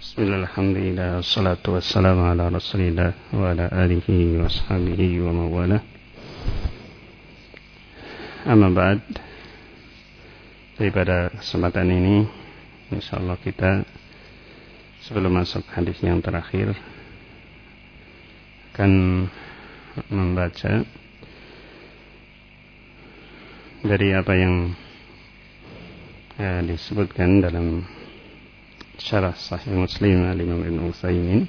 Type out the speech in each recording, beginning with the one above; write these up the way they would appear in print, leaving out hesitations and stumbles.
Bismillah, alhamdulillah, wassalatu wassalamu ala rasulillah wa ala alihi wa sahbihi wa mawala. Amma ba'd. Pada kesempatan ini insyaallah kita sebelum masuk hadis yang terakhir akan membaca dari apa yang disebutkan dalam Syarah Sahih Muslim Al-Imam Ibn Utsaimin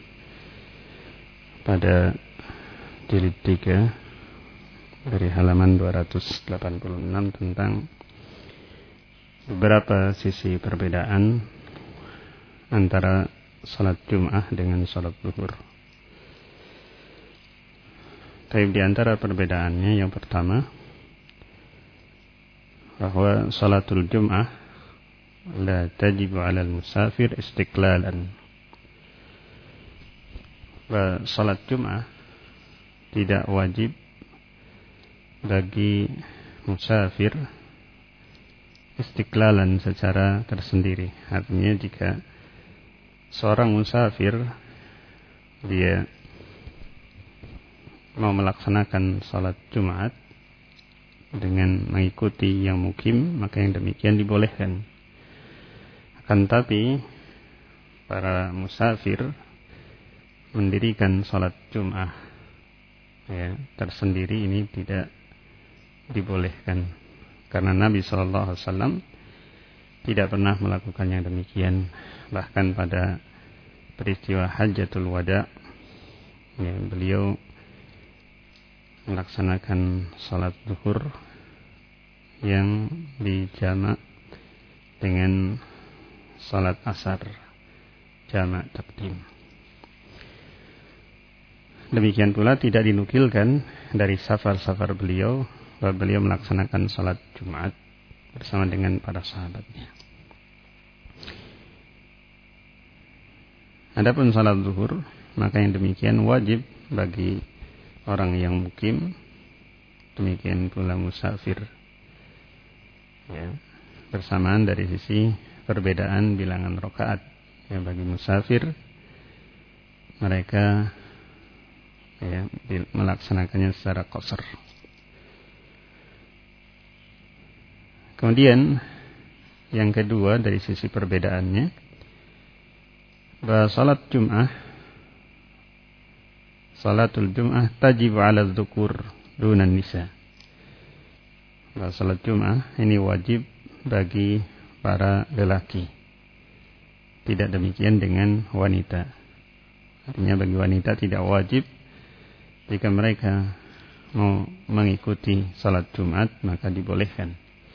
pada jilid 3 dari halaman 286 tentang beberapa sisi perbedaan antara salat Jum'ah dengan salat Zuhur. Tapi di antara perbedaannya yang pertama, bahwa salatul Jum'ah la tajibu 'ala al-musafir istiqlalan. Salat Jum'ah tidak wajib bagi musafir istiqlalan secara tersendiri. Artinya jika seorang musafir dia mau melaksanakan salat Jumat dengan mengikuti yang mukim, maka yang demikian dibolehkan. Akan tapi para musafir mendirikan salat Jum'ah tersendiri ini tidak dibolehkan, karena Nabi SAW tidak pernah melakukan yang demikian. Bahkan pada peristiwa Hajjatul Wada, beliau melaksanakan salat zuhur yang dijamak dengan salat asar jamak takdim. Demikian pula tidak dinukilkan dari safar-safar beliau bahwa beliau melaksanakan salat Jumat bersama dengan para sahabatnya. Adapun salat zuhur, maka yang demikian wajib bagi orang yang mukim, demikian pula musafir. Bersamaan dari sisi perbedaan bilangan rakaat. Bagi musafir mereka melaksanakannya secara qasar. Kemudian yang kedua dari sisi perbedaannya, bahwa salatul Jum'ah tajibu 'ala dzukur dunan nisa. Bahwa salat Jum'ah ini wajib bagi para lelaki. Tidak demikian dengan wanita. Artinya bagi wanita tidak wajib. Jika mereka mau mengikuti salat Jumat, maka dibolehkan.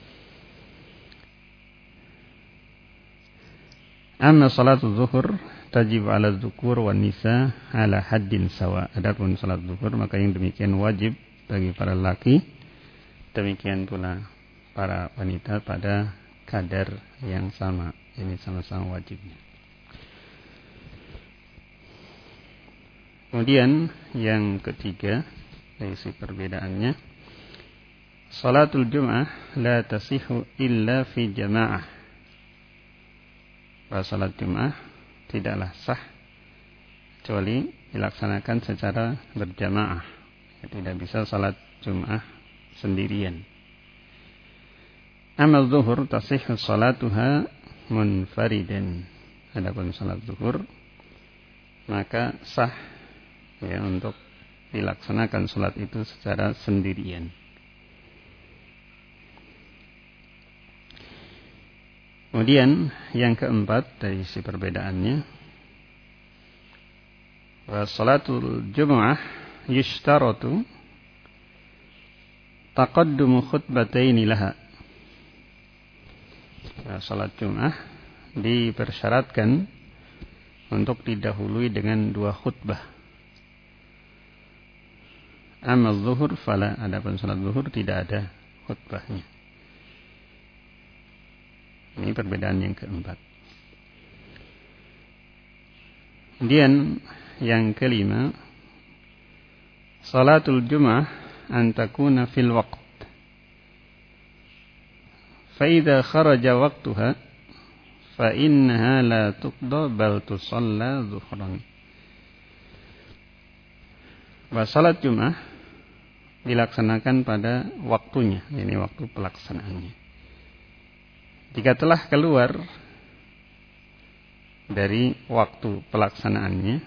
Amma salatul zuhur tajib 'ala dzukur wan nisa 'ala haddin sawa. Adapun salat zuhur, maka yang demikian wajib bagi para lelaki, demikian pula para wanita pada kadar yang sama. Ini sama-sama wajibnya. Kemudian yang ketiga dari sisi perbedaannya, salatul Jum'ah la tasihu illa fi jama'ah. Salat Jum'ah tidaklah sah kecuali dilaksanakan secara berjamaah. Tidak bisa salat Jum'ah sendirian. Amal zuhur tasihhu salatuha munfaridan. Adapun salat zuhur, maka sah untuk dilaksanakan salat itu secara sendirian. Kemudian yang keempat dari sisi perbedaannya, wa salatul Jum'ah yushtaratu taqaddumu khutbataini laha. Salat Jum'ah dipersyaratkan untuk didahului dengan 2 khutbah. Amma zuhur fala. Adapun salat zuhur tidak ada khutbahnya. Ini perbedaan yang keempat. Kemudian yang kelima, salatul Jum'ah an takuna fil waqt. فإذا خرج وقتها fa innaha la tuqda bal tusalla zuhran. Bahwa salat Jum'ah dilaksanakan pada waktunya, ini waktu pelaksanaannya. Jika telah keluar dari waktu pelaksanaannya,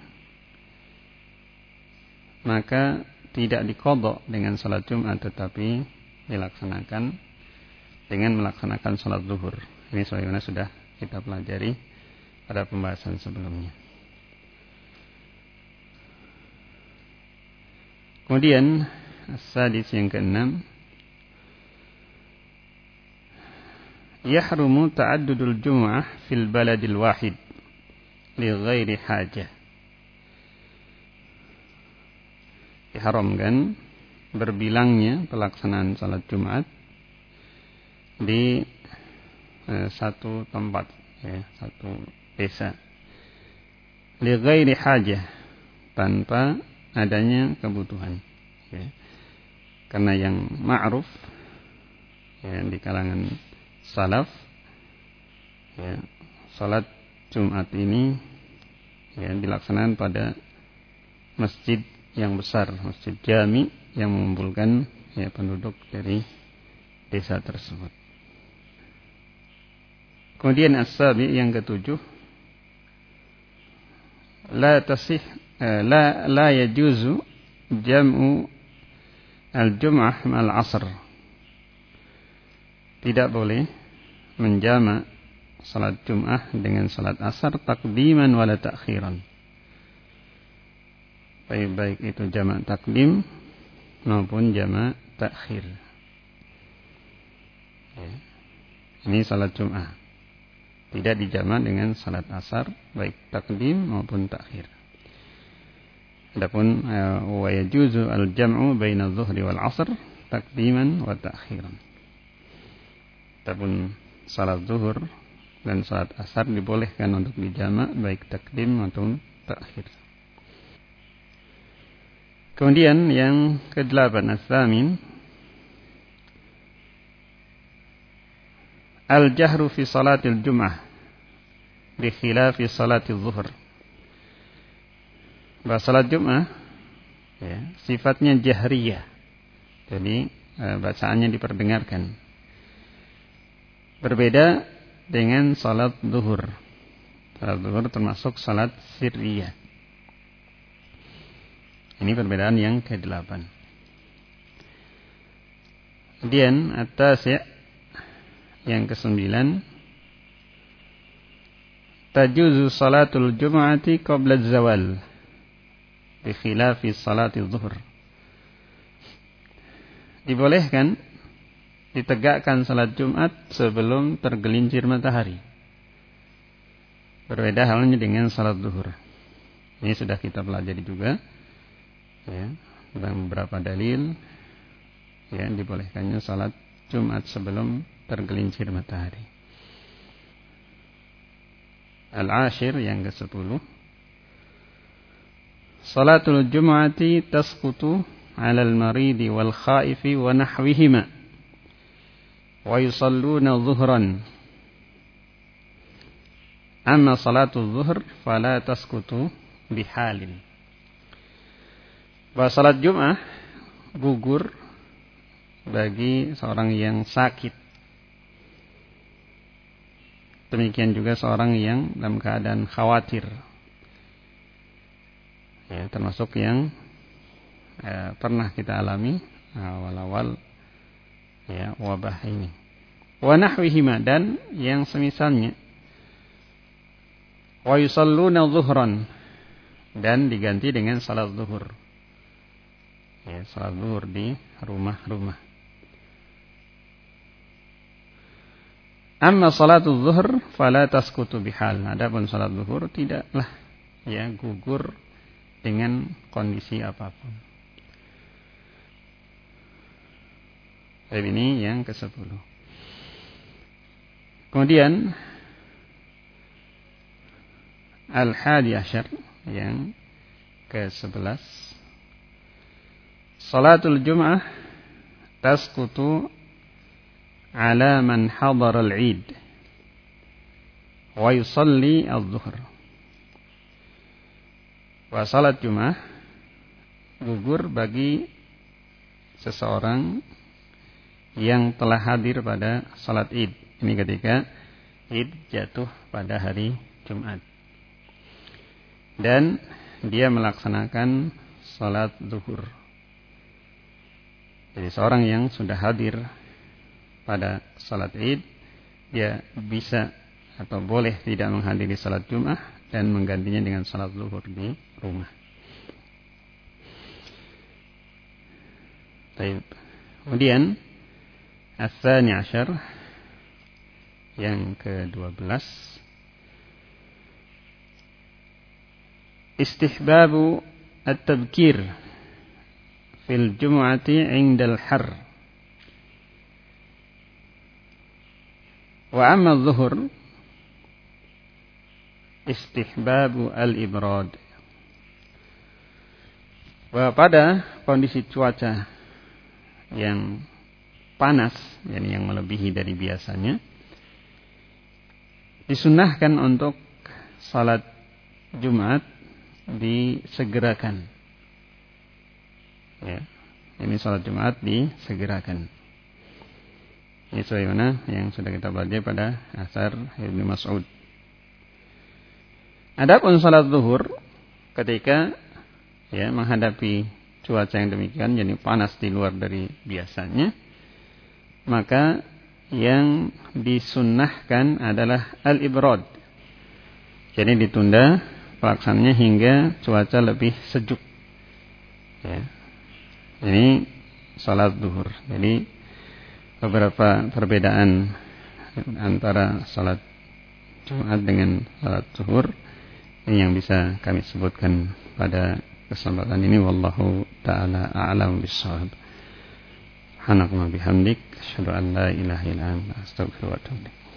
maka tidak diqadha dengan salat Jum'ah, tetapi dilaksanakan dengan melaksanakan salat zuhur. Ini sebagaimana sudah kita pelajari pada pembahasan sebelumnya. Kemudian as-sadis yang keenam, yahrumu ta'addudul jum'ah fil baladil wahid li ghairi hajah. Diharamkan berbilangnya pelaksanaan salat Jumat di satu tempat, satu desa, li ghairi hajah, tanpa adanya kebutuhan. Karena yang ma'ruf di kalangan salaf, salat Jumat ini dilaksanakan pada masjid yang besar, masjid jami yang mengumpulkan penduduk dari desa tersebut. Kemudian as-sabi yang ketujuh, la yajuzu jam'u al-jum'ah ma'al asr. Tidak boleh menjama' salat Jum'ah dengan salat asar takdiman wala ta'khiran. Baik itu jama' takdim maupun jama' takhir. Ini salat Jum'ah tidak dijama' dengan salat asar, baik takdim maupun takhir. Adapun wa yajuzu al-jam'u baina adh-dhuhri wal 'ashr takdiman wa ta'khiran. Adapun salat zuhur dan salat asar dibolehkan untuk dijama' baik takdim maupun takhir. Kemudian yang ke-8 as-samin, al-jahru fi salatil jum'ah bi khilafi salatil zuhur. Bahwa salat Jum'ah sifatnya jahriyah. Jadi bacaannya diperdengarkan. Berbeda dengan salat zuhur. Salat zuhur termasuk salat sirriyah. Ini perbedaan yang ke-8. Kemudian at-tasi' yang ke-9, tajuzu salatul jum'ati qabla az-zawal bi khilafi salati zuhur. Dibolehkan ditegakkan salat Jumat sebelum tergelincir matahari. Berbeda halnya dengan salat zuhur. Ini sudah kita pelajari juga. Dalam beberapa dalil dibolehkannya salat Jumat sebelum tergelincir matahari. Al-ashir yang ke-10, salatul jum'ati tasqutu 'ala al-maridi wal khaifi wa nahwihima wa yusalluna dhuhran. Amma salatul zuhur fala tasqutu bihalin. Bahwa salat Jum'ah gugur bagi seorang yang sakit. Demikian juga seorang yang dalam keadaan khawatir. Termasuk yang pernah kita alami awal-awal wabah ini. Wa nahwihima, dan yang semisalnya. Wa yusalluna dhuhran, dan diganti dengan salat zuhur. Salat zuhur di rumah-rumah. Amma salatul zuhur fala tasqutu bihal. Adapun salat zuhur tidaklah gugur dengan kondisi apapun. Ini yang ke-10. Kemudian al-hadi asyar yang ke-11, salatul jum'ah tasqutu ala man hadara al-'id wa yusalli adz-dzuhr. Wa salat Jumat gugur bagi seseorang yang telah hadir pada salat Id. Ini ketika Id jatuh pada hari Jumat. Dan dia melaksanakan salat zuhur. Jadi seorang yang sudah hadir pada salat Id, dia bisa atau boleh tidak menghadiri salat Jumat dan menggantinya dengan salat zuhur di rumah. Baik. Kemudian Ats-Tsani Asyar yang ke-12, istihbabu at-tabkir fil jum'ati 'inda al-har. Wa amma adh-dhuhr istihbabu al-ibrad. Wa pada kondisi cuaca yang panas, yakni yang melebihi dari biasanya, disunnahkan untuk salat Jumat disegerakan. Ya, ini salat Jumat disegerakan. Ini sebagaimana yang sudah kita baca pada asar Ibnu Mas'ud. Adapun salat zuhur ketika menghadapi cuaca yang demikian, jadi panas di luar dari biasanya, maka yang disunnahkan adalah al-ibrad. Jadi ditunda pelaksanaannya hingga cuaca lebih sejuk. Ya. Ini salat zuhur. Jadi beberapa perbedaan antara salat Jumat dengan salat zuhur ini yang bisa kami sebutkan pada kesempatan ini. Wallahu ta'ala a'lam bis-shawab. Subhanakallahumma bihamdik, asyhadu an la ilaha illa anta, astaghfiruka wa atubu ilaik.